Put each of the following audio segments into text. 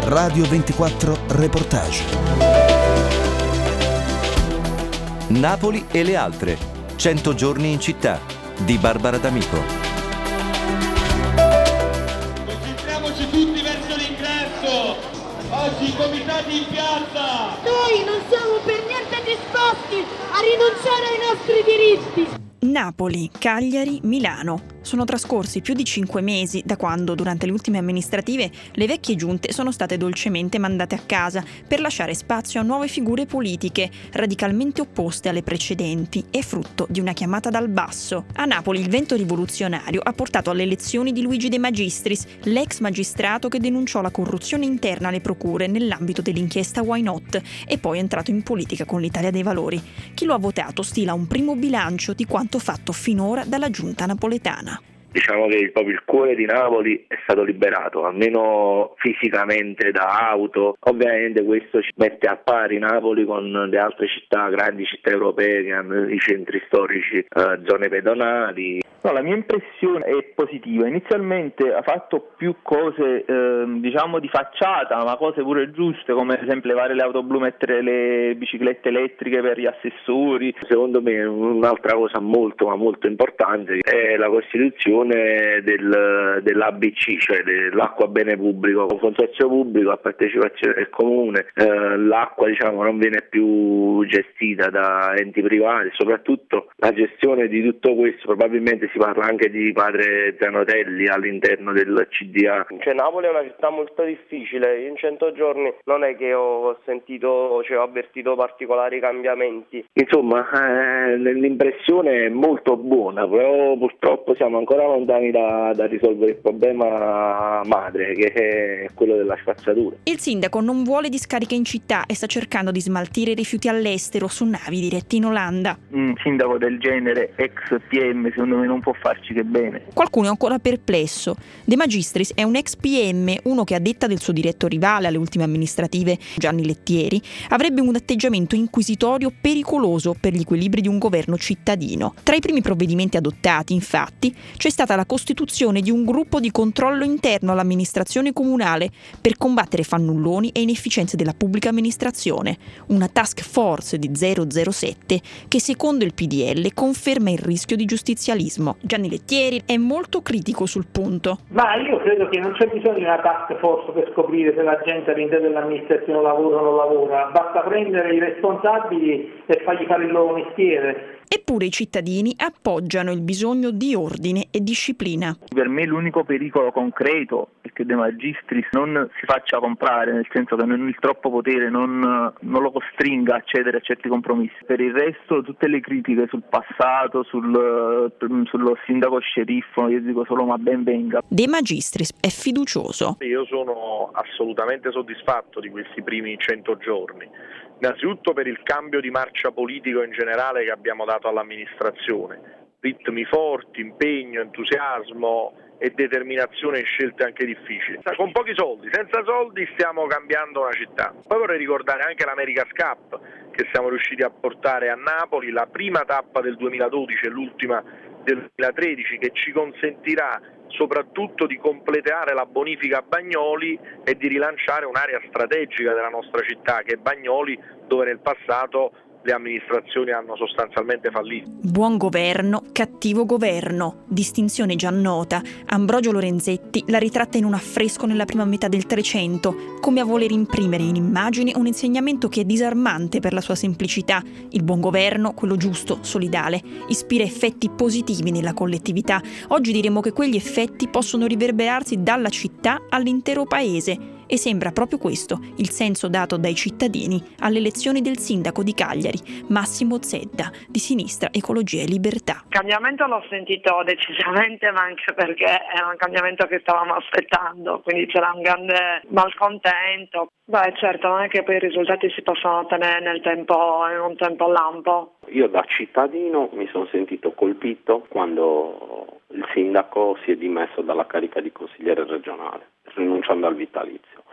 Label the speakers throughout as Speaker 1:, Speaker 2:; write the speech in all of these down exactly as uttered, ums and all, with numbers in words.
Speaker 1: Radio ventiquattro Reportage.
Speaker 2: Napoli e le altre. cento giorni in città di Barbara D'Amico.
Speaker 3: Concentriamoci tutti verso l'ingresso. Oggi i comitati in piazza.
Speaker 4: Noi non siamo per niente disposti a rinunciare ai nostri diritti.
Speaker 5: Napoli, Cagliari, Milano. Sono trascorsi più di cinque mesi da quando, durante le ultime amministrative, le vecchie giunte sono state dolcemente mandate a casa per lasciare spazio a nuove figure politiche, radicalmente opposte alle precedenti e frutto di una chiamata dal basso. A Napoli il vento rivoluzionario ha portato alle elezioni di Luigi De Magistris, l'ex magistrato che denunciò la corruzione interna alle procure nell'ambito dell'inchiesta Why Not e poi è entrato in politica con l'Italia dei Valori. Chi lo ha votato stila un primo bilancio di quanto fatto finora dalla giunta napoletana.
Speaker 6: Diciamo che proprio il cuore di Napoli è stato liberato, almeno fisicamente, da auto. Ovviamente questo ci mette a pari Napoli con le altre città, grandi città europee che hanno i centri storici, eh, zone pedonali.
Speaker 7: No, la mia impressione è positiva. Inizialmente ha fatto più cose eh, diciamo di facciata, ma cose pure giuste, come ad esempio levare le auto blu, mettere le biciclette elettriche per gli assessori.
Speaker 6: Secondo me un'altra cosa molto ma molto importante è la costituzione del, dell'A B C, cioè dell'acqua bene pubblico, un consorzio pubblico a partecipazione del comune. Eh, l'acqua diciamo non viene più gestita da enti privati, soprattutto la gestione di tutto questo probabilmente si parla anche di padre Zanotelli all'interno del C D A.
Speaker 8: Cioè Napoli è una città molto difficile, in cento giorni non è che ho sentito, cioè ho avvertito particolari cambiamenti.
Speaker 6: Insomma, eh, l'impressione è molto buona, però purtroppo siamo ancora lontani da, da risolvere il problema madre, che è quello della spazzatura.
Speaker 5: Il sindaco non vuole discariche in città e sta cercando di smaltire i rifiuti all'estero su navi dirette in Olanda.
Speaker 7: Un sindaco del genere, ex P M, secondo me non può farci che bene.
Speaker 5: Qualcuno è ancora perplesso. De Magistris è un ex P M, uno che a detta del suo diretto rivale alle ultime amministrative, Gianni Lettieri, avrebbe un atteggiamento inquisitorio pericoloso per gli equilibri di un governo cittadino. Tra i primi provvedimenti adottati, infatti, c'è stata la costituzione di un gruppo di controllo interno all'amministrazione comunale per combattere fannulloni e inefficienze della pubblica amministrazione, una task force di zero zero sette che secondo il P D L conferma il rischio di giustizialismo. Gianni Lettieri è molto critico sul punto.
Speaker 9: Ma io credo che non c'è bisogno di una task force per scoprire se la gente all'interno dell'amministrazione lavora o non lavora, basta prendere i responsabili e fargli fare il loro mestiere.
Speaker 5: Eppure i cittadini appoggiano il bisogno di ordine e disciplina.
Speaker 7: Per me l'unico pericolo concreto è che De Magistris non si faccia comprare, nel senso che non il troppo potere non, non lo costringa a cedere a certi compromessi. Per il resto tutte le critiche sul passato, sul, sullo sindaco sceriffo, io dico solo ma ben venga.
Speaker 5: De Magistris è fiducioso.
Speaker 10: Io sono assolutamente soddisfatto di questi primi cento giorni. Innanzitutto per il cambio di marcia politico in generale che abbiamo dato all'amministrazione, ritmi forti, impegno, entusiasmo e determinazione in scelte anche difficili. Con pochi soldi, senza soldi stiamo cambiando una città. Poi vorrei ricordare anche l'America's Cup che siamo riusciti a portare a Napoli, la prima tappa del duemiladodici e l'ultima del duemilatredici, che ci consentirà soprattutto di completare la bonifica a Bagnoli e di rilanciare un'area strategica della nostra città che è Bagnoli, dove nel passato le amministrazioni hanno sostanzialmente fallito.
Speaker 5: Buon governo, cattivo governo, distinzione già nota. Ambrogio Lorenzetti la ritratta in un affresco nella prima metà del Trecento, come a voler imprimere in immagini un insegnamento che è disarmante per la sua semplicità. Il buon governo, quello giusto, solidale, ispira effetti positivi nella collettività. Oggi diremo che quegli effetti possono riverberarsi dalla città all'intero paese. E sembra proprio questo il senso dato dai cittadini alle elezioni del sindaco di Cagliari, Massimo Zedda, di Sinistra Ecologia e Libertà.
Speaker 11: Il cambiamento l'ho sentito decisamente, ma anche perché era un cambiamento che stavamo aspettando, quindi c'era un grande malcontento. Beh, certo, non è che poi i risultati si possono ottenere nel tempo, in un tempo lampo.
Speaker 12: Io da cittadino mi sono sentito colpito quando il sindaco si è dimesso dalla carica di consigliere regionale, rinunciando al vitalizio,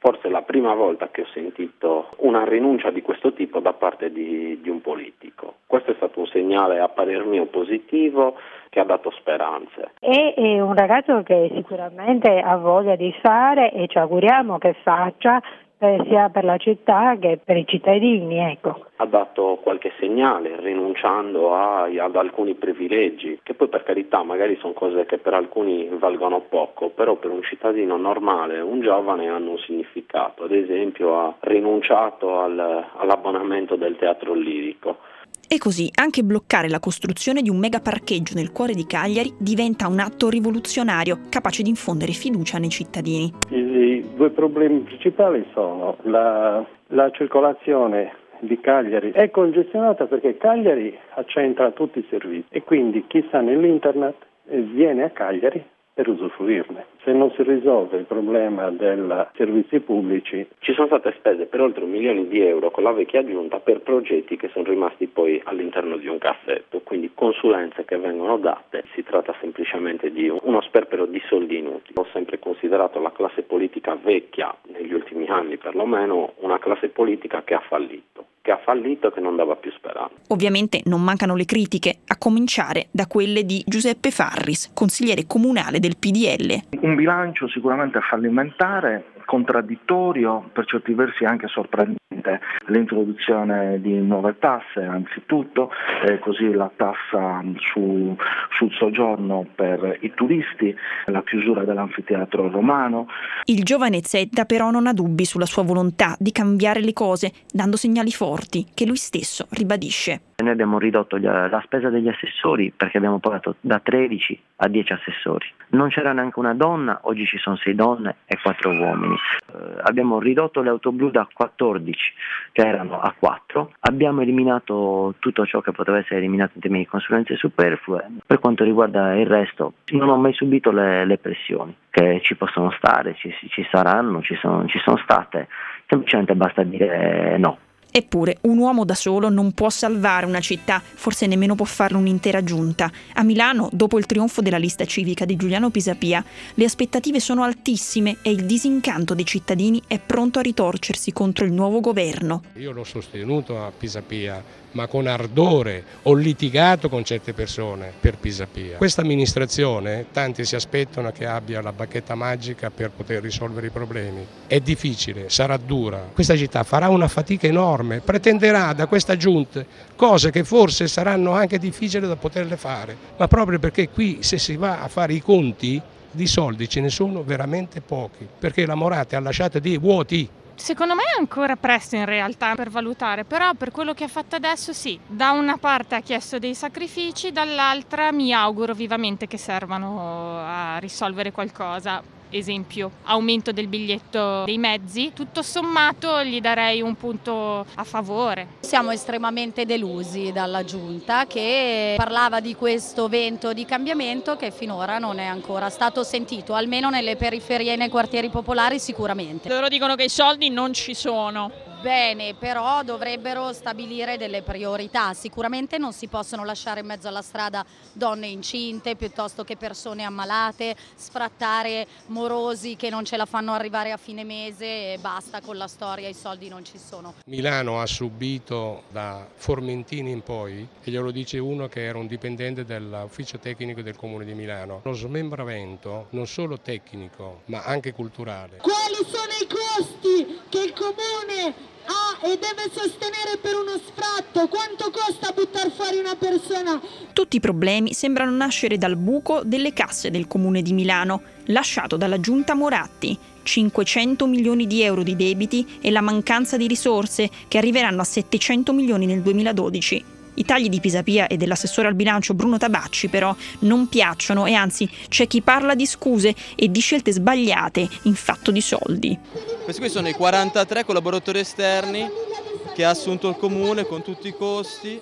Speaker 12: Forse è la prima volta che ho sentito una rinuncia di questo tipo da parte di, di un politico. Questo è stato un segnale a parer mio positivo, che ha dato speranze.
Speaker 13: È, è un ragazzo che sicuramente ha voglia di fare e ci auguriamo che faccia eh, sia per la città che per i cittadini, ecco.
Speaker 12: Ha dato qualche segnale rinunciando a, ad alcuni privilegi, che poi per carità magari sono cose che per alcuni valgono poco, però per un cittadino normale, un giovane, hanno un significato. Ad esempio ha rinunciato al, all'abbonamento del teatro lirico.
Speaker 5: E così anche bloccare la costruzione di un mega parcheggio nel cuore di Cagliari diventa un atto rivoluzionario, capace di infondere fiducia nei cittadini.
Speaker 14: I due problemi principali sono la, la circolazione di Cagliari è congestionata perché Cagliari accentra tutti i servizi e quindi chi sta nell'internet viene a Cagliari per usufruirne. Se non si risolve il problema dei servizi pubblici.
Speaker 12: Ci sono state spese per oltre un milione di euro con la vecchia giunta per progetti che sono rimasti poi all'interno di un cassetto, quindi consulenze che vengono date. Si tratta semplicemente di uno sperpero di soldi inutili. Ho sempre considerato la classe politica vecchia, negli ultimi anni perlomeno, una classe politica che ha fallito. che ha fallito e che non dava più speranza.
Speaker 5: Ovviamente non mancano le critiche, a cominciare da quelle di Giuseppe Farris, consigliere comunale del P D L.
Speaker 15: Un bilancio sicuramente fallimentare, contraddittorio, per certi versi anche sorprendente. L'introduzione di nuove tasse anzitutto, eh, così la tassa su, sul soggiorno per i turisti, la chiusura dell'anfiteatro romano.
Speaker 5: Il giovane Zedda però non ha dubbi sulla sua volontà di cambiare le cose, dando segnali forti che lui stesso ribadisce.
Speaker 16: Noi abbiamo ridotto la spesa degli assessori perché abbiamo pagato da tredici a dieci assessori. Non c'era neanche una donna, oggi ci sono sei donne e quattro uomini. Eh, abbiamo ridotto le auto blu da quattordici, che erano a quattro. Abbiamo eliminato tutto ciò che poteva essere eliminato in termini di consulenze superflue. Per quanto riguarda il resto, non ho mai subito le, le pressioni che ci possono stare, ci, ci saranno, ci sono, ci sono state. Semplicemente basta dire no.
Speaker 5: Eppure un uomo da solo non può salvare una città, forse nemmeno può farlo un'intera giunta. A Milano, dopo il trionfo della lista civica di Giuliano Pisapia, le aspettative sono altissime e il disincanto dei cittadini è pronto a ritorcersi contro il nuovo governo.
Speaker 17: Io l'ho sostenuto a Pisapia, ma con ardore, ho litigato con certe persone per Pisapia. Questa amministrazione, tanti si aspettano che abbia la bacchetta magica per poter risolvere i problemi. È difficile, sarà dura. Questa città farà una fatica enorme, pretenderà da questa giunta cose che forse saranno anche difficili da poterle fare, ma proprio perché qui se si va a fare i conti di soldi ce ne sono veramente pochi, perché la Moratti ha lasciato dei vuoti.
Speaker 18: Secondo me è ancora presto in realtà per valutare, però per quello che ha fatto adesso sì, da una parte ha chiesto dei sacrifici, dall'altra mi auguro vivamente che servano a risolvere qualcosa. Esempio, aumento del biglietto dei mezzi, tutto sommato gli darei un punto a favore.
Speaker 19: Siamo estremamente delusi dalla giunta che parlava di questo vento di cambiamento che finora non è ancora stato sentito, almeno nelle periferie e nei quartieri popolari sicuramente.
Speaker 18: Loro dicono che i soldi non ci sono.
Speaker 19: Bene, però dovrebbero stabilire delle priorità. Sicuramente non si possono lasciare in mezzo alla strada donne incinte piuttosto che persone ammalate, sfrattare morosi che non ce la fanno arrivare a fine mese e basta con la storia, i soldi non ci sono.
Speaker 17: Milano ha subito da Formentini in poi, e glielo dice uno che era un dipendente dell'ufficio tecnico del Comune di Milano, lo smembramento non solo tecnico ma anche culturale.
Speaker 4: Quali sono i costi che il Comune ha e deve sostenere per uno sfratto? Quanto costa buttar fuori una persona?
Speaker 5: Tutti i problemi sembrano nascere dal buco delle casse del Comune di Milano, lasciato dalla giunta Moratti. cinquecento milioni di euro di debiti e la mancanza di risorse che arriveranno a settecento milioni nel duemiladodici. I tagli di Pisapia e dell'assessore al bilancio Bruno Tabacci però non piacciono e anzi c'è chi parla di scuse e di scelte sbagliate in fatto di soldi.
Speaker 20: Questi qui sono i quarantatré collaboratori esterni che ha assunto il Comune con tutti i costi,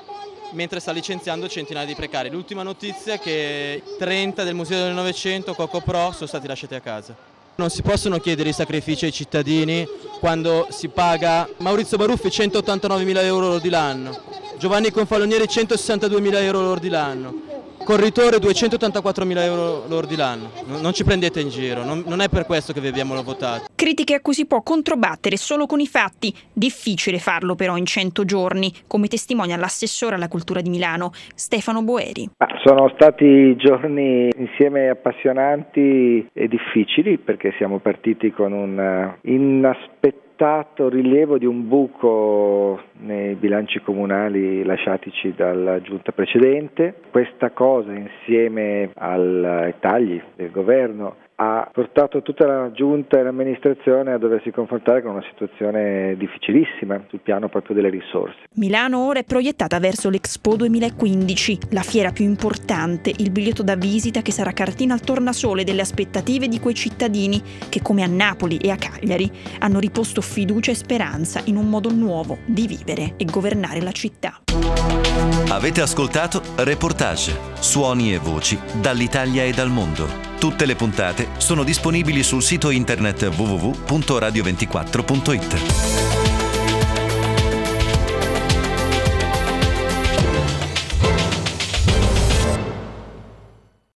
Speaker 20: mentre sta licenziando centinaia di precari. L'ultima notizia è che trenta del Museo del Novecento, Coco Pro, sono stati lasciati a casa. Non si possono chiedere i sacrifici ai cittadini quando si paga Maurizio Baruffi centottantanovemila euro lordi l'anno, Giovanni Confalonieri centosessantaduemila euro lordi l'anno, corritore duecentottantaquattromila euro lordi l'anno, non ci prendete in giro, non, non è per questo che vi abbiamo votato.
Speaker 5: Critiche a cui si può controbattere solo con i fatti, difficile farlo però in cento giorni, come testimonia l'assessore alla cultura di Milano, Stefano Boeri.
Speaker 21: Sono stati giorni insieme appassionanti e difficili, perché siamo partiti con un inaspettato rilievo di un buco nei bilanci comunali lasciatici dalla giunta precedente. Questa cosa, insieme ai tagli del governo, ha portato tutta la giunta e l'amministrazione a doversi confrontare con una situazione difficilissima sul piano proprio delle risorse.
Speaker 5: Milano ora è proiettata verso l'Expo duemilaquindici, la fiera più importante, il biglietto da visita che sarà cartina al tornasole delle aspettative di quei cittadini che, come a Napoli e a Cagliari, hanno riposto fiducia e speranza in un modo nuovo di vivere e governare la città.
Speaker 2: Avete ascoltato Reportage, suoni e voci dall'Italia e dal mondo. Tutte le puntate sono disponibili sul sito internet w w w punto radio ventiquattro punto it.